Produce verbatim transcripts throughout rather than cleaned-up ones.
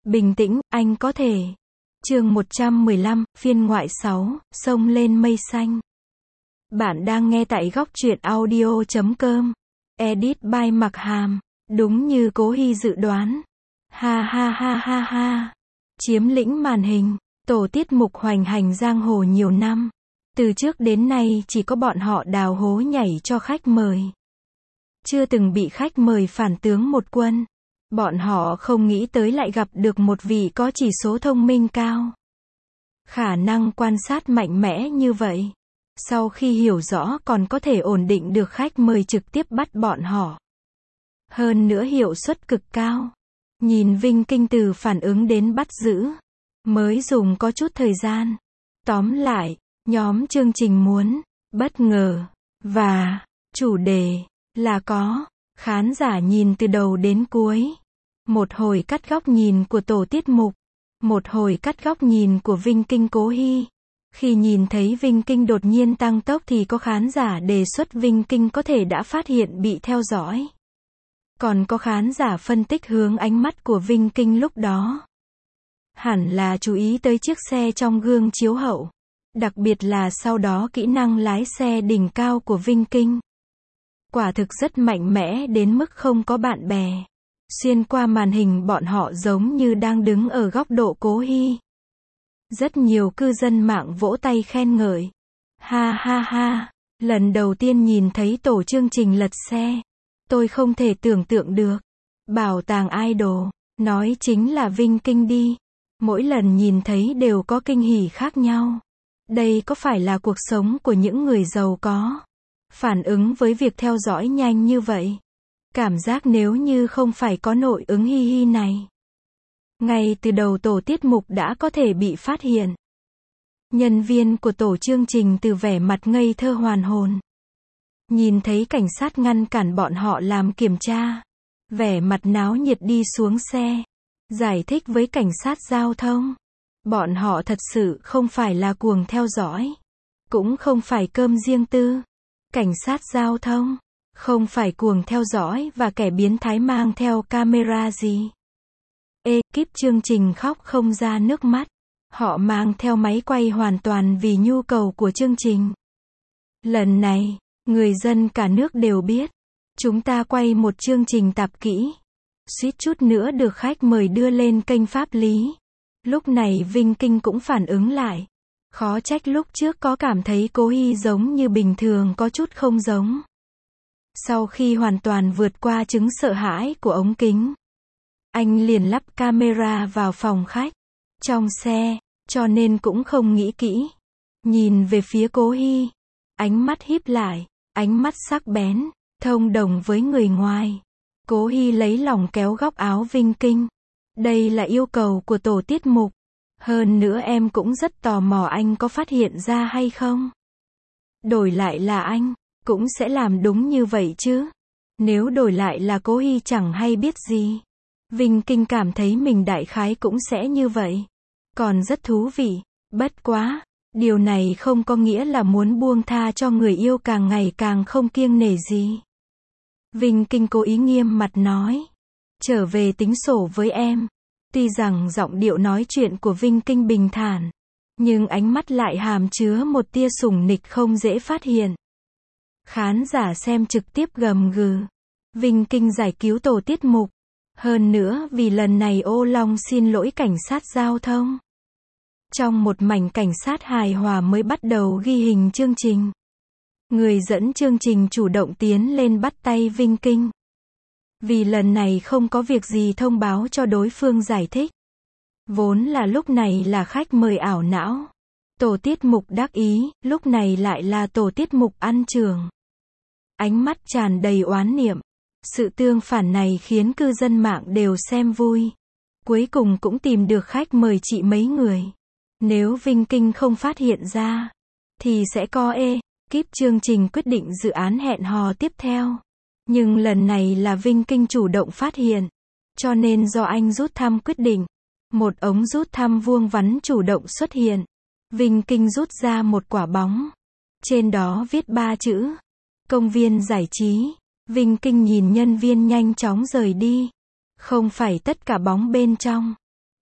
Bình tĩnh, anh có thể. Chương một trăm mười lăm, phiên ngoại sáu, sông lên mây xanh. Bạn đang nghe tại góc truyện audio chấm com. Edit by Mặc Hàm. Đúng như Cố Hy dự đoán. Ha ha ha ha ha. Chiếm lĩnh màn hình. Tổ tiết mục hoành hành giang hồ nhiều năm. Từ trước đến nay chỉ có bọn họ đào hố nhảy cho khách mời. Chưa từng bị khách mời phản tướng một quân. Bọn họ không nghĩ tới lại gặp được một vị có chỉ số thông minh cao. Khả năng quan sát mạnh mẽ như vậy. Sau khi hiểu rõ còn có thể ổn định được khách mời trực tiếp bắt bọn họ. Hơn nữa hiệu suất cực cao. Nhìn Vinh Kinh từ phản ứng đến bắt giữ. Mới dùng có chút thời gian. Tóm lại, nhóm chương trình muốn, bất ngờ, và, chủ đề, là có, khán giả nhìn từ đầu đến cuối. Một hồi cắt góc nhìn của tổ tiết mục. Một hồi cắt góc nhìn của Vinh Kinh Cố Hy. Khi nhìn thấy Vinh Kinh đột nhiên tăng tốc thì có khán giả đề xuất Vinh Kinh có thể đã phát hiện bị theo dõi. Còn có khán giả phân tích hướng ánh mắt của Vinh Kinh lúc đó. Hẳn là chú ý tới chiếc xe trong gương chiếu hậu. Đặc biệt là sau đó kỹ năng lái xe đỉnh cao của Vinh Kinh. Quả thực rất mạnh mẽ đến mức không có bạn bè. Xuyên qua màn hình bọn họ giống như đang đứng ở góc độ Cố Hy. Rất nhiều cư dân mạng vỗ tay khen ngợi. Ha ha ha, lần đầu tiên nhìn thấy tổ chương trình lật xe. Tôi không thể tưởng tượng được. Bảo tàng idol, nói chính là Vinh Kinh đi. Mỗi lần nhìn thấy đều có kinh hỉ khác nhau. Đây có phải là cuộc sống của những người giàu có? Phản ứng với việc theo dõi nhanh như vậy. Cảm giác nếu như không phải có nội ứng hi hi này. Ngay từ đầu tổ tiết mục đã có thể bị phát hiện. Nhân viên của tổ chương trình từ vẻ mặt ngây thơ hoàn hồn. Nhìn thấy cảnh sát ngăn cản bọn họ làm kiểm tra. Vẻ mặt náo nhiệt đi xuống xe. Giải thích với cảnh sát giao thông. Bọn họ thật sự không phải là cuồng theo dõi. Cũng không phải cơm riêng tư. Cảnh sát giao thông. Không phải cuồng theo dõi và kẻ biến thái mang theo camera gì. Ekip chương trình khóc không ra nước mắt. Họ mang theo máy quay hoàn toàn vì nhu cầu của chương trình. Lần này, người dân cả nước đều biết. Chúng ta quay một chương trình tạp kỹ. Suýt chút nữa được khách mời đưa lên kênh pháp lý. Lúc này Vinh Kinh cũng phản ứng lại. Khó trách lúc trước có cảm thấy Cố Hy giống như bình thường có chút không giống. Sau khi hoàn toàn vượt qua chứng sợ hãi của ống kính. Anh liền lắp camera vào phòng khách. Trong xe, cho nên cũng không nghĩ kỹ. Nhìn về phía Cố Hy. Ánh mắt híp lại, ánh mắt sắc bén, thông đồng với người ngoài. Cố Hy lấy lòng kéo góc áo Vinh Kinh. Đây là yêu cầu của tổ tiết mục. Hơn nữa em cũng rất tò mò anh có phát hiện ra hay không. Đổi lại là anh, cũng sẽ làm đúng như vậy chứ. Nếu đổi lại là Cố Hy chẳng hay biết gì. Vinh Kinh cảm thấy mình đại khái cũng sẽ như vậy. Còn rất thú vị. Bất quá, điều này không có nghĩa là muốn buông tha cho người yêu càng ngày càng không kiêng nể gì. Vinh Kinh cố ý nghiêm mặt nói. Trở về tính sổ với em. Tuy rằng giọng điệu nói chuyện của Vinh Kinh bình thản. Nhưng ánh mắt lại hàm chứa một tia sủng nịch không dễ phát hiện. Khán giả xem trực tiếp gầm gừ. Vinh Kinh giải cứu tổ tiết mục. Hơn nữa vì lần này ô long xin lỗi cảnh sát giao thông. Trong một mảnh cảnh sát hài hòa mới bắt đầu ghi hình chương trình. Người dẫn chương trình chủ động tiến lên bắt tay Vinh Kinh. Vì lần này không có việc gì thông báo cho đối phương giải thích. Vốn là lúc này là khách mời ảo não. Tổ tiết mục đắc ý, lúc này lại là tổ tiết mục ăn chưởng. Ánh mắt tràn đầy oán niệm. Sự tương phản này khiến cư dân mạng đều xem vui. Cuối cùng cũng tìm được khách mời chị mấy người. Nếu Vinh Kinh không phát hiện ra, thì sẽ có ê. Kíp chương trình quyết định dự án hẹn hò tiếp theo. Nhưng lần này là Vinh Kinh chủ động phát hiện. Cho nên do anh rút thăm quyết định. Một ống rút thăm vuông vắn chủ động xuất hiện. Vinh Kinh rút ra một quả bóng. Trên đó viết ba chữ. Công viên giải trí. Vinh Kinh nhìn nhân viên nhanh chóng rời đi. Không phải tất cả bóng bên trong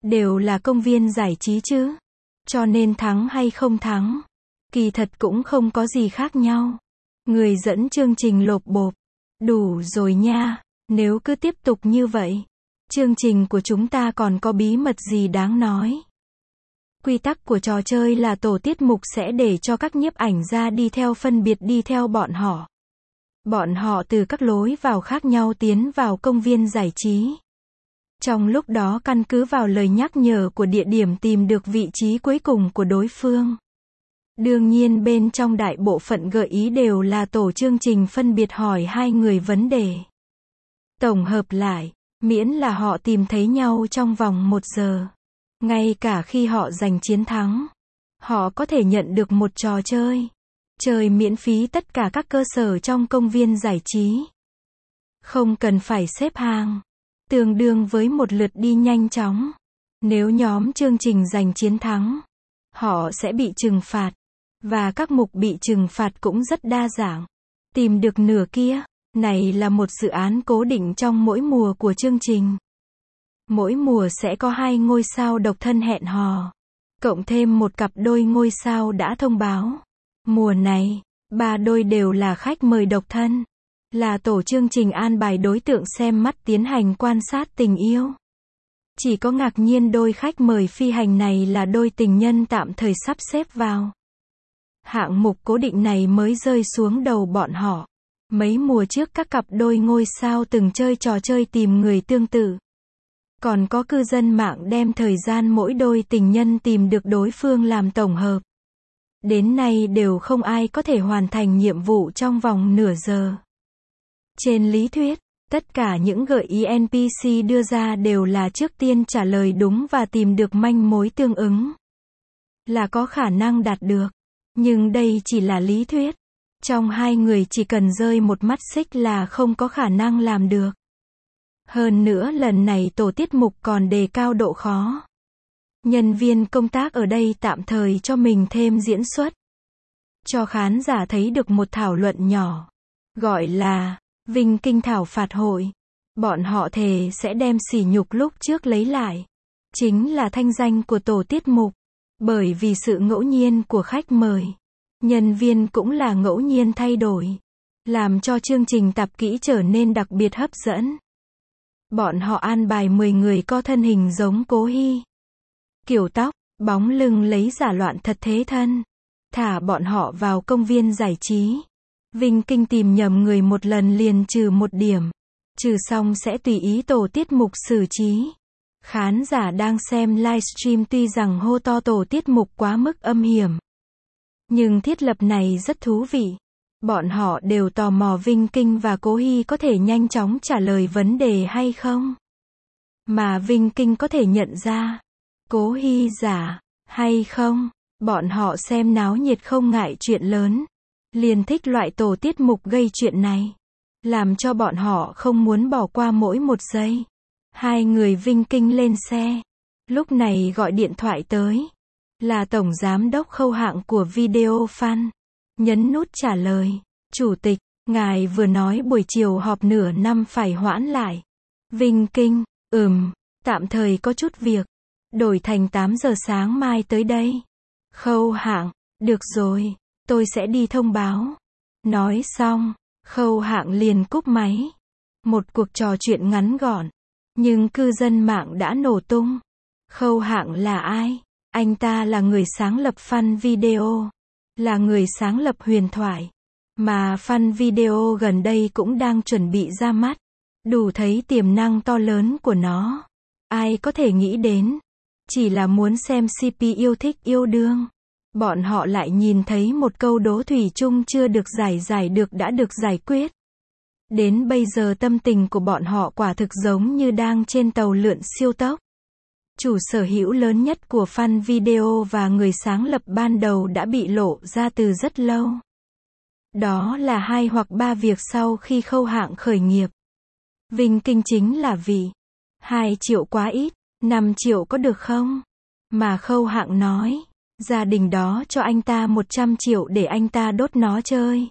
đều là công viên giải trí chứ. Cho nên thắng hay không thắng, kỳ thật cũng không có gì khác nhau. Người dẫn chương trình lộp bộp. Đủ rồi nha, nếu cứ tiếp tục như vậy, chương trình của chúng ta còn có bí mật gì đáng nói. Quy tắc của trò chơi là tổ tiết mục sẽ để cho các nhiếp ảnh gia đi theo phân biệt đi theo bọn họ. Bọn họ từ các lối vào khác nhau tiến vào công viên giải trí. Trong lúc đó căn cứ vào lời nhắc nhở của địa điểm tìm được vị trí cuối cùng của đối phương. Đương nhiên bên trong đại bộ phận gợi ý đều là tổ chương trình phân biệt hỏi hai người vấn đề. Tổng hợp lại, miễn là họ tìm thấy nhau trong vòng một giờ. Ngay cả khi họ giành chiến thắng, họ có thể nhận được một trò chơi. Chơi miễn phí tất cả các cơ sở trong công viên giải trí. Không cần phải xếp hàng. Tương đương với một lượt đi nhanh chóng. Nếu nhóm chương trình giành chiến thắng, họ sẽ bị trừng phạt. Và các mục bị trừng phạt cũng rất đa dạng. Tìm được nửa kia, này là một dự án cố định trong mỗi mùa của chương trình. Mỗi mùa sẽ có hai ngôi sao độc thân hẹn hò. Cộng thêm một cặp đôi ngôi sao đã thông báo. Mùa này, ba đôi đều là khách mời độc thân. Là tổ chương trình an bài đối tượng xem mắt tiến hành quan sát tình yêu. Chỉ có ngạc nhiên đôi khách mời phi hành này là đôi tình nhân tạm thời sắp xếp vào. Hạng mục cố định này mới rơi xuống đầu bọn họ. Mấy mùa trước các cặp đôi ngôi sao từng chơi trò chơi tìm người tương tự. Còn có cư dân mạng đem thời gian mỗi đôi tình nhân tìm được đối phương làm tổng hợp. Đến nay đều không ai có thể hoàn thành nhiệm vụ trong vòng nửa giờ. Trên lý thuyết, tất cả những gợi ý en pê xê đưa ra đều là trước tiên trả lời đúng và tìm được manh mối tương ứng. Là có khả năng đạt được. Nhưng đây chỉ là lý thuyết. Trong hai người chỉ cần rơi một mắt xích là không có khả năng làm được. Hơn nữa lần này tổ tiết mục còn đề cao độ khó. Nhân viên công tác ở đây tạm thời cho mình thêm diễn xuất. Cho khán giả thấy được một thảo luận nhỏ. Gọi là Vinh Kinh Thảo Phạt Hội. Bọn họ thề sẽ đem sỉ nhục lúc trước lấy lại. Chính là thanh danh của tổ tiết mục. Bởi vì sự ngẫu nhiên của khách mời. Nhân viên cũng là ngẫu nhiên thay đổi. Làm cho chương trình tập kỹ trở nên đặc biệt hấp dẫn. Bọn họ an bài mười người có thân hình giống Cố Hy. Kiểu tóc, bóng lưng lấy giả loạn thật thế thân. Thả bọn họ vào công viên giải trí. Vinh Kinh tìm nhầm người một lần liền trừ một điểm. Trừ xong sẽ tùy ý tổ tiết mục xử trí. Khán giả đang xem livestream tuy rằng hô to tổ tiết mục quá mức âm hiểm. Nhưng thiết lập này rất thú vị. Bọn họ đều tò mò Vinh Kinh và Cố Hy có thể nhanh chóng trả lời vấn đề hay không. Mà Vinh Kinh có thể nhận ra Cố Hy giả hay không. Bọn họ xem náo nhiệt không ngại chuyện lớn. Liền thích loại tổ tiết mục gây chuyện này. Làm cho bọn họ không muốn bỏ qua mỗi một giây. Hai người Vinh Kinh lên xe. Lúc này gọi điện thoại tới. Là Tổng Giám đốc Khâu Hạng của Video Fan. Nhấn nút trả lời. Chủ tịch, ngài vừa nói buổi chiều họp nửa năm phải hoãn lại. Vinh Kinh, ừm, tạm thời có chút việc. Đổi thành tám giờ sáng mai tới đây. Khâu Hạng, được rồi, tôi sẽ đi thông báo. Nói xong, Khâu Hạng liền cúp máy. Một cuộc trò chuyện ngắn gọn. Nhưng cư dân mạng đã nổ tung. Khâu Hạng là ai? Anh ta là người sáng lập Fan Video. Là người sáng lập Huyền Thoại. Mà Fan Video gần đây cũng đang chuẩn bị ra mắt. Đủ thấy tiềm năng to lớn của nó. Ai có thể nghĩ đến. Chỉ là muốn xem xê pê yêu thích yêu đương. Bọn họ lại nhìn thấy một câu đố thủy chung chưa được giải giải được đã được giải quyết. Đến bây giờ tâm tình của bọn họ quả thực giống như đang trên tàu lượn siêu tốc. Chủ sở hữu lớn nhất của Fan Video và người sáng lập ban đầu đã bị lộ ra từ rất lâu. Đó là hai hoặc ba việc sau khi Khâu Hạng khởi nghiệp. Vinh Kinh chính là vị. hai triệu quá ít, năm triệu có được không? Mà Khâu Hạng nói, gia đình đó cho anh ta một trăm triệu để anh ta đốt nó chơi.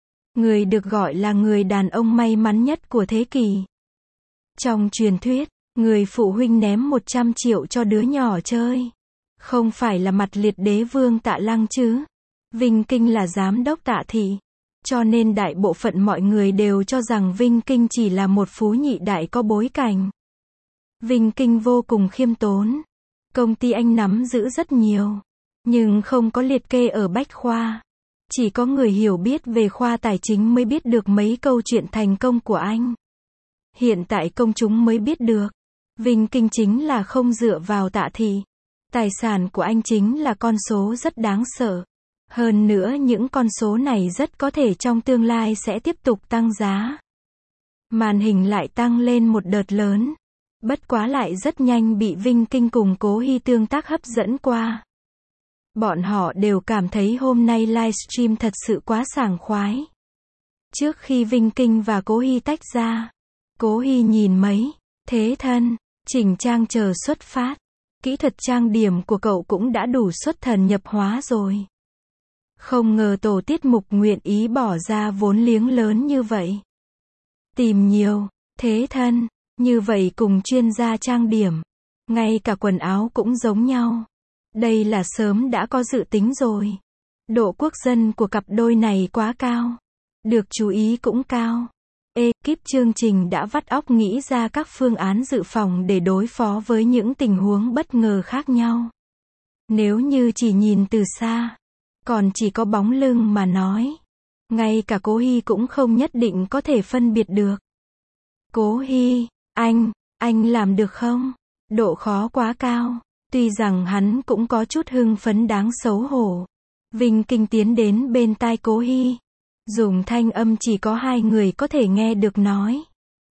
Người được gọi là người đàn ông may mắn nhất của thế kỷ. Trong truyền thuyết, Người phụ huynh ném một trăm triệu cho đứa nhỏ chơi. Không phải là mặt liệt đế vương Tạ Lăng chứ. Vinh Kinh là giám đốc Tạ Thị. Cho nên đại bộ phận mọi người đều cho rằng Vinh Kinh chỉ là một phú nhị đại có bối cảnh. Vinh Kinh vô cùng khiêm tốn. Công ty anh nắm giữ rất nhiều. Nhưng không có liệt kê ở bách khoa. Chỉ có người hiểu biết về khoa tài chính mới biết được mấy câu chuyện thành công của anh. Hiện tại công chúng mới biết được. Vinh Kinh chính là không dựa vào Tạ Thị. Tài sản của anh chính là con số rất đáng sợ. Hơn nữa những con số này rất có thể trong tương lai sẽ tiếp tục tăng giá. Màn hình lại tăng lên một đợt lớn. Bất quá lại rất nhanh bị Vinh Kinh cùng Cố Hy tương tác hấp dẫn qua. Bọn họ đều cảm thấy hôm nay livestream thật sự quá sảng khoái. Trước khi Vinh Kinh và Cố Hy tách ra, Cố Hy nhìn mấy thế thân, chỉnh trang chờ xuất phát. Kỹ thuật trang điểm của cậu cũng đã đủ xuất thần nhập hóa rồi. Không ngờ tổ tiết mục nguyện ý bỏ ra vốn liếng lớn như vậy. Tìm nhiều thế thân như vậy cùng chuyên gia trang điểm. Ngay cả quần áo cũng giống nhau. Đây là sớm đã có dự tính rồi. Độ quốc dân của cặp đôi này quá cao. Được chú ý cũng cao. Ekip chương trình đã vắt óc nghĩ ra các phương án dự phòng để đối phó với những tình huống bất ngờ khác nhau. Nếu như chỉ nhìn từ xa, còn chỉ có bóng lưng mà nói, ngay cả Cố Hy cũng không nhất định có thể phân biệt được. Cố Hy, anh, anh làm được không? Độ khó quá cao. Tuy rằng hắn cũng có chút hưng phấn đáng xấu hổ. Vinh Kinh tiến đến bên tai Cố Hy. Dùng thanh âm chỉ có hai người có thể nghe được nói.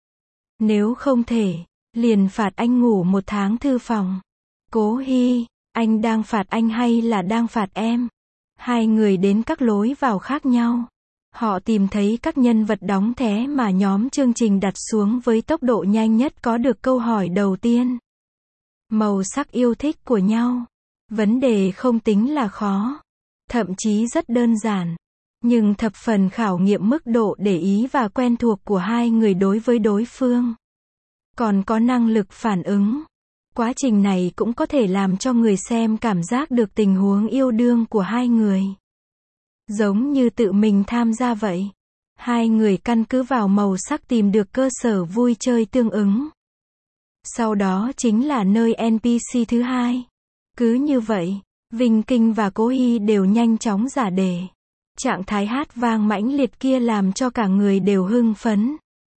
Nếu không thể, liền phạt anh ngủ một tháng thư phòng. Cố Hy, anh đang phạt anh hay là đang phạt em? Hai người đến các lối vào khác nhau. Họ tìm thấy các nhân vật đóng thé mà nhóm chương trình đặt xuống với tốc độ nhanh nhất có được câu hỏi đầu tiên. Màu sắc yêu thích của nhau. Vấn đề không tính là khó. Thậm chí rất đơn giản. Nhưng thập phần khảo nghiệm mức độ để ý và quen thuộc của hai người đối với đối phương. Còn có năng lực phản ứng. Quá trình này cũng có thể làm cho người xem cảm giác được tình huống yêu đương của hai người. Giống như tự mình tham gia vậy. Hai người căn cứ vào màu sắc tìm được cơ sở vui chơi tương ứng. Sau đó chính là nơi en pê xê thứ hai. Cứ như vậy, Vinh Kinh và Cố Hy đều nhanh chóng giả đề. Trạng thái hát vang mãnh liệt kia làm cho cả người đều hưng phấn.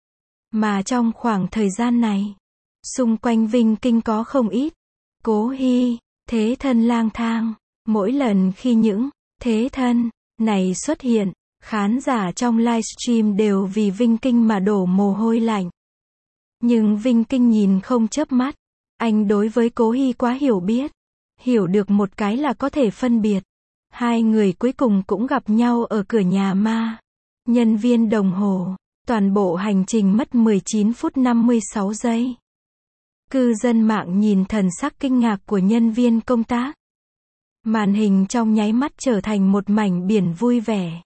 Mà trong khoảng thời gian này, xung quanh Vinh Kinh có không ít Cố Hy, thế thân lang thang. Mỗi lần khi những thế thân này xuất hiện, khán giả trong livestream đều vì Vinh Kinh mà đổ mồ hôi lạnh. Nhưng Vinh Kinh nhìn không chớp mắt. Anh đối với Cố Hy quá hiểu biết. Hiểu được một cái là có thể phân biệt. Hai người cuối cùng cũng gặp nhau ở cửa nhà ma. Nhân viên đồng hồ. Toàn bộ hành trình mất mười chín phút năm mươi sáu giây. Cư dân mạng nhìn thần sắc kinh ngạc của nhân viên công tác. Màn hình trong nháy mắt trở thành một mảnh biển vui vẻ.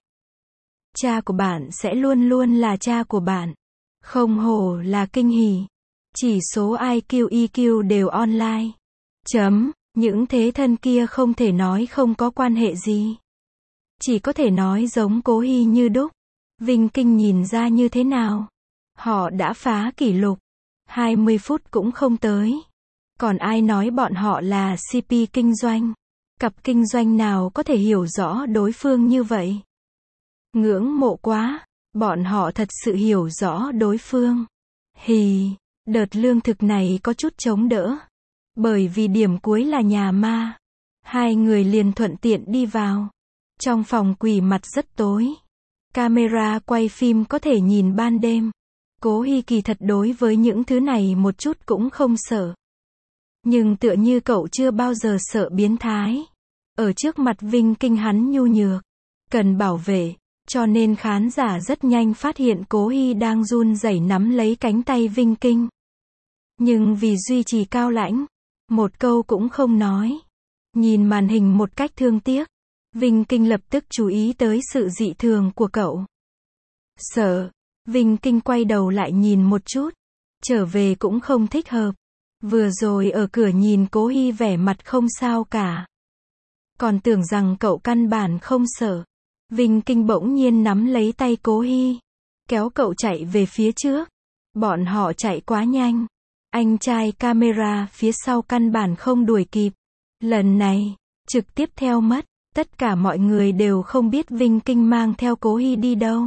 Cha của bạn sẽ luôn luôn là cha của bạn. Không hổ là kinh hỉ. Chỉ số i kiu e quy đều online. Chấm. Những thế thân kia không thể nói không có quan hệ gì. Chỉ có thể nói giống Cố Hy như đúc. Vinh Kinh nhìn ra như thế nào? Họ đã phá kỷ lục. hai mươi phút cũng không tới. Còn ai nói bọn họ là xê pê kinh doanh? Cặp kinh doanh nào có thể hiểu rõ đối phương như vậy? Ngưỡng mộ quá. Bọn họ thật sự hiểu rõ đối phương. Hì, đợt lương thực này có chút chống đỡ. Bởi vì điểm cuối là nhà ma. Hai người liền thuận tiện đi vào. Trong phòng quỷ mặt rất tối. Camera quay phim có thể nhìn ban đêm. Cố Hy kỳ thật đối với những thứ này một chút cũng không sợ. Nhưng tựa như cậu chưa bao giờ sợ biến thái. Ở trước mặt Vinh Kinh hắn nhu nhược. Cần bảo vệ. Cho nên khán giả rất nhanh phát hiện Cố Hy đang run rẩy nắm lấy cánh tay Vinh Kinh. Nhưng vì duy trì cao lãnh. Một câu cũng không nói. Nhìn màn hình một cách thương tiếc. Vinh Kinh lập tức chú ý tới sự dị thường của cậu. Sợ. Vinh Kinh quay đầu lại nhìn một chút. Trở về cũng không thích hợp. Vừa rồi ở cửa nhìn Cố Hy vẻ mặt không sao cả. Còn tưởng rằng cậu căn bản không sợ. Vinh Kinh bỗng nhiên nắm lấy tay Cố Hy, kéo cậu chạy về phía trước. Bọn họ chạy quá nhanh. Anh trai camera phía sau căn bản không đuổi kịp. Lần này, trực tiếp theo mất. Tất cả mọi người đều không biết Vinh Kinh mang theo Cố Hy đi đâu.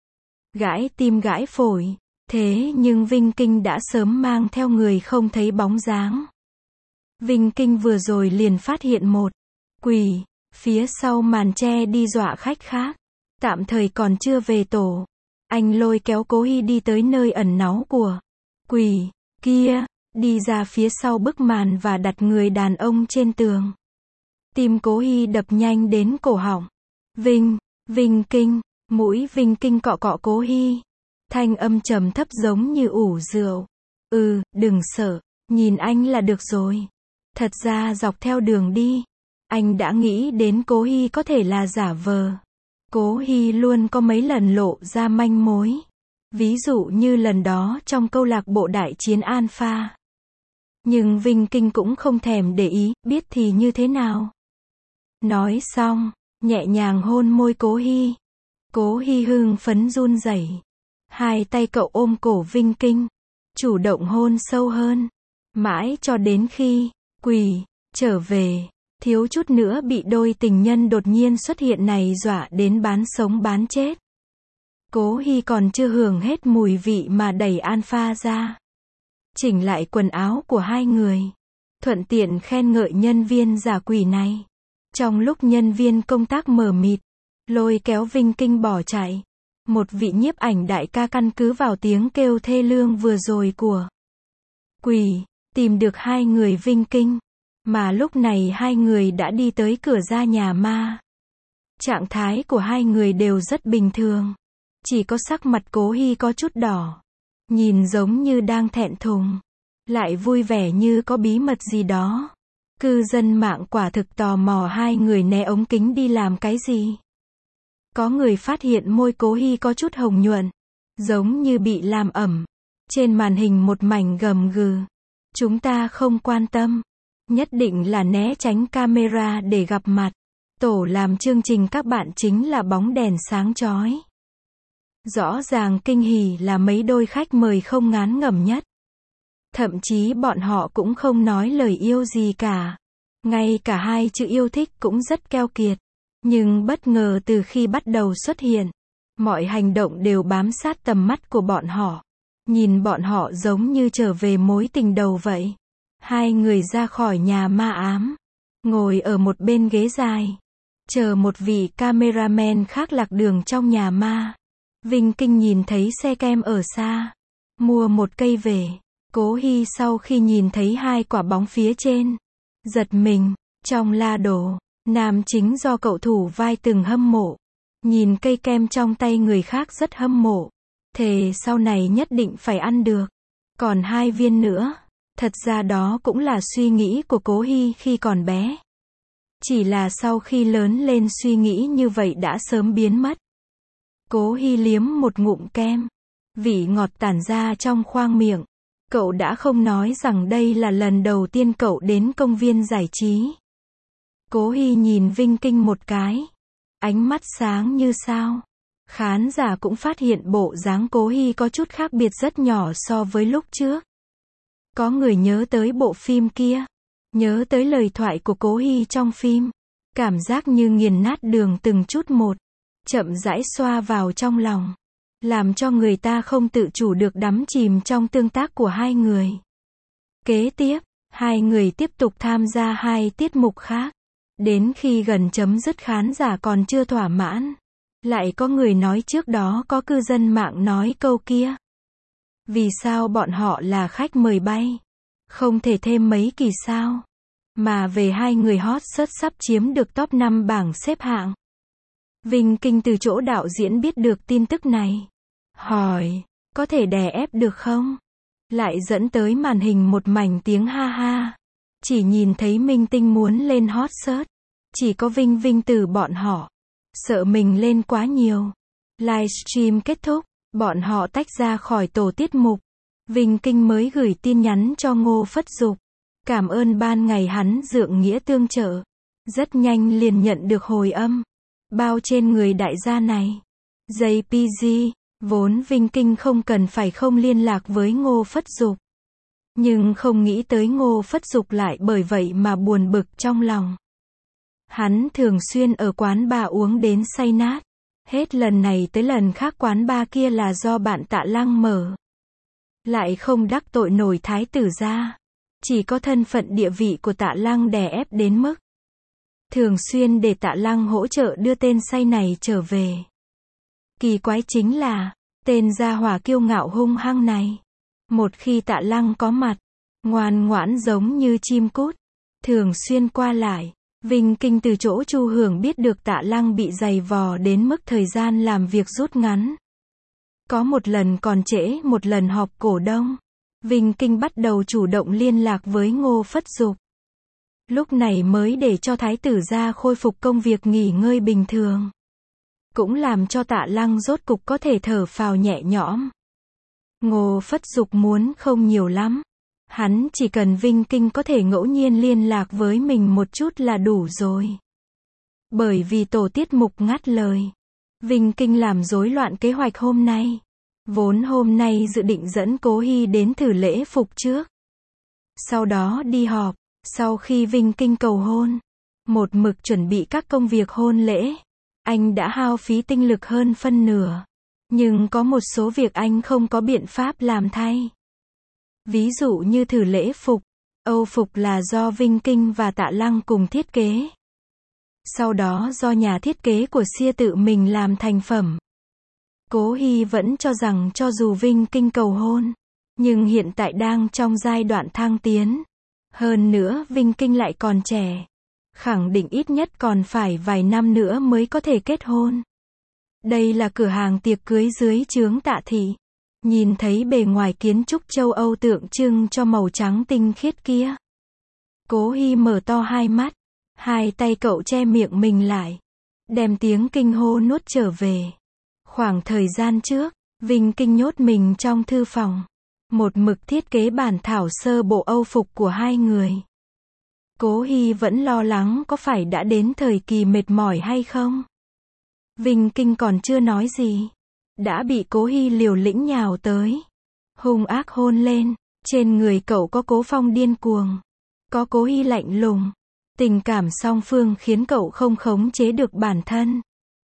Gãi tim gãi phổi. Thế nhưng Vinh Kinh đã sớm mang theo người không thấy bóng dáng. Vinh Kinh vừa rồi liền phát hiện một quỷ phía sau màn che đi dọa khách khác. Tạm thời còn chưa về tổ. Anh lôi kéo Cố Hy đi tới nơi ẩn náu của quỷ kia, đi ra phía sau bức màn và đặt người đàn ông trên tường. Tim Cố Hy đập nhanh đến cổ họng. Vinh, Vinh Kinh, mũi Vinh Kinh cọ cọ Cố Hy. Thanh âm trầm thấp giống như ủ rượu. Ừ, đừng sợ, nhìn anh là được rồi. Thật ra dọc theo đường đi, anh đã nghĩ đến Cố Hy có thể là giả vờ. Cố Hy luôn có mấy lần lộ ra manh mối. Ví dụ như lần đó trong câu lạc bộ đại chiến Alpha. Nhưng Vinh Kinh cũng không thèm để ý, biết thì như thế nào. Nói xong, nhẹ nhàng hôn môi Cố Hy. Cố Hy hưng phấn run rẩy. Hai tay cậu ôm cổ Vinh Kinh, chủ động hôn sâu hơn. Mãi cho đến khi quỷ trở về, thiếu chút nữa bị đôi tình nhân đột nhiên xuất hiện này dọa đến bán sống bán chết. Cố Hy còn chưa hưởng hết mùi vị mà đẩy Alpha ra, chỉnh lại quần áo của hai người, thuận tiện khen ngợi nhân viên giả quỷ này. Trong lúc nhân viên công tác mờ mịt, lôi kéo Vinh Kinh bỏ chạy, một vị nhiếp ảnh đại ca căn cứ vào tiếng kêu thê lương vừa rồi của quỷ, tìm được hai người Vinh Kinh. Mà lúc này hai người đã đi tới cửa ra nhà ma. Trạng thái của hai người đều rất bình thường. Chỉ có sắc mặt Cố Hy có chút đỏ. Nhìn giống như đang thẹn thùng. Lại vui vẻ như có bí mật gì đó. Cư dân mạng quả thực tò mò hai người né ống kính đi làm cái gì. Có người phát hiện môi Cố Hy có chút hồng nhuận. Giống như bị làm ẩm. Trên màn hình một mảnh gầm gừ. Chúng ta không quan tâm. Nhất định là né tránh camera để gặp mặt. Tổ làm chương trình các bạn chính là bóng đèn sáng chói. Rõ ràng kinh hỉ là mấy đôi khách mời không ngán ngẩm nhất. Thậm chí bọn họ cũng không nói lời yêu gì cả. Ngay cả hai chữ yêu thích cũng rất keo kiệt. Nhưng bất ngờ từ khi bắt đầu xuất hiện, mọi hành động đều bám sát tầm mắt của bọn họ. Nhìn bọn họ giống như trở về mối tình đầu vậy. Hai người ra khỏi nhà ma ám, ngồi ở một bên ghế dài, chờ một vị cameraman khác lạc đường trong nhà ma. Vinh Kinh nhìn thấy xe kem ở xa, mua một cây về. Cố Hy sau khi nhìn thấy hai quả bóng phía trên, giật mình. Trong La Đồ, nam chính do cậu thủ vai từng hâm mộ. Nhìn cây kem trong tay người khác rất hâm mộ. Thề sau này nhất định phải ăn được. Còn hai viên nữa. Thật ra đó cũng là suy nghĩ của Cố Hy khi còn bé. Chỉ là sau khi lớn lên suy nghĩ như vậy đã sớm biến mất. Cố Hy liếm một ngụm kem. Vị ngọt tản ra trong khoang miệng. Cậu đã không nói rằng đây là lần đầu tiên cậu đến công viên giải trí. Cố Hy nhìn Vinh Kinh một cái. Ánh mắt sáng như sao. Khán giả cũng phát hiện bộ dáng Cố Hy có chút khác biệt rất nhỏ so với lúc trước. Có người nhớ tới bộ phim kia. Nhớ tới lời thoại của Cố Hy trong phim. Cảm giác như nghiền nát đường từng chút một. Chậm rãi xoa vào trong lòng. Làm cho người ta không tự chủ được đắm chìm trong tương tác của hai người. Kế tiếp, hai người tiếp tục tham gia hai tiết mục khác. Đến khi gần chấm dứt khán giả còn chưa thỏa mãn. Lại có người nói trước đó có cư dân mạng nói câu kia. Vì sao bọn họ là khách mời bay? Không thể thêm mấy kỳ sao? Mà về hai người hot search sắp chiếm được top năm bảng xếp hạng. Vinh Kinh từ chỗ đạo diễn biết được tin tức này. Hỏi, có thể đè ép được không? Lại dẫn tới màn hình một mảnh tiếng ha ha. Chỉ nhìn thấy minh tinh muốn lên hot search. Chỉ có Vinh Vinh từ bọn họ. Sợ mình lên quá nhiều. Livestream kết thúc, bọn họ tách ra khỏi tổ tiết mục. Vinh Kinh mới gửi tin nhắn cho Ngô Phất Dục. Cảm ơn ban ngày hắn dượng nghĩa tương trợ. Rất nhanh liền nhận được hồi âm. Bao trên người đại gia này. jay pê giê, vốn Vinh Kinh không cần phải không liên lạc với Ngô Phất Dục. Nhưng không nghĩ tới Ngô Phất Dục lại bởi vậy mà buồn bực trong lòng. Hắn thường xuyên ở quán bar uống đến say nát. Hết lần này tới lần khác quán bar kia là do bạn Tạ Lăng mở. Lại không đắc tội nổi thái tử gia. Chỉ có thân phận địa vị của Tạ Lăng đè ép đến mức thường xuyên để Tạ Lăng hỗ trợ đưa tên say này trở về. Kỳ quái chính là, tên gia hỏa kiêu ngạo hung hăng này. Một khi Tạ Lăng có mặt, ngoan ngoãn giống như chim cút, thường xuyên qua lại. Vinh Kinh từ chỗ Chu Hưởng biết được Tạ Lăng bị giày vò đến mức thời gian làm việc rút ngắn. Có một lần còn trễ một lần họp cổ đông. Vinh Kinh bắt đầu chủ động liên lạc với Ngô Phất Dục. Lúc này mới để cho thái tử gia khôi phục công việc nghỉ ngơi bình thường. Cũng làm cho Tạ Lăng rốt cục có thể thở phào nhẹ nhõm. Ngô Phất Dục muốn không nhiều lắm. Hắn chỉ cần Vinh Kinh có thể ngẫu nhiên liên lạc với mình một chút là đủ rồi. Bởi vì tổ tiết mục ngắt lời. Vinh Kinh làm rối loạn kế hoạch hôm nay. Vốn hôm nay dự định dẫn Cố Hy đến thử lễ phục trước. Sau đó đi họp. Sau khi Vinh Kinh cầu hôn. Một mực chuẩn bị các công việc hôn lễ. Anh đã hao phí tinh lực hơn phân nửa. Nhưng có một số việc anh không có biện pháp làm thay. Ví dụ như thử lễ phục. Âu phục là do Vinh Kinh và Tạ Lăng cùng thiết kế. Sau đó do nhà thiết kế của Sia tự mình làm thành phẩm. Cố Hy vẫn cho rằng cho dù Vinh Kinh cầu hôn, nhưng hiện tại đang trong giai đoạn thăng tiến. Hơn nữa Vinh Kinh lại còn trẻ. Khẳng định ít nhất còn phải vài năm nữa mới có thể kết hôn. Đây là cửa hàng tiệc cưới dưới trướng Tạ thị. Nhìn thấy bề ngoài kiến trúc châu Âu tượng trưng cho màu trắng tinh khiết kia. Cố Hy mở to hai mắt. Hai tay cậu che miệng mình lại. Đem tiếng kinh hô nuốt trở về. Khoảng thời gian trước, Vinh Kinh nhốt mình trong thư phòng. Một mực thiết kế bản thảo sơ bộ Âu phục của hai người. Cố Hy vẫn lo lắng có phải đã đến thời kỳ mệt mỏi hay không. Vinh Kinh còn chưa nói gì. Đã bị Cố Hy liều lĩnh nhào tới. Hung ác hôn lên. Trên người cậu có Cố Phong điên cuồng. Có Cố Hy lạnh lùng. Tình cảm song phương khiến cậu không khống chế được bản thân.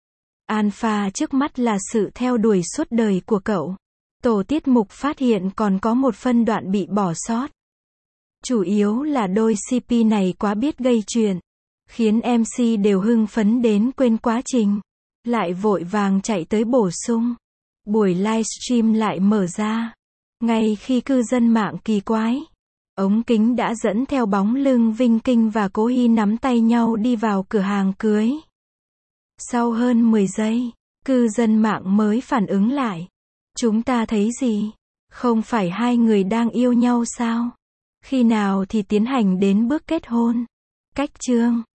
Alpha trước mắt là sự theo đuổi suốt đời của cậu. Tổ tiết mục phát hiện còn có một phân đoạn bị bỏ sót. Chủ yếu là đôi xê pê này quá biết gây chuyện. Khiến em xê đều hưng phấn đến quên quá trình. Lại vội vàng chạy tới bổ sung. Buổi livestream lại mở ra. Ngay khi cư dân mạng kỳ quái. Ống kính đã dẫn theo bóng lưng Vinh Kinh và Cố Hy nắm tay nhau đi vào cửa hàng cưới. Sau hơn mười giây, cư dân mạng mới phản ứng lại. Chúng ta thấy gì? Không phải hai người đang yêu nhau sao? Khi nào thì tiến hành đến bước kết hôn? Cách chương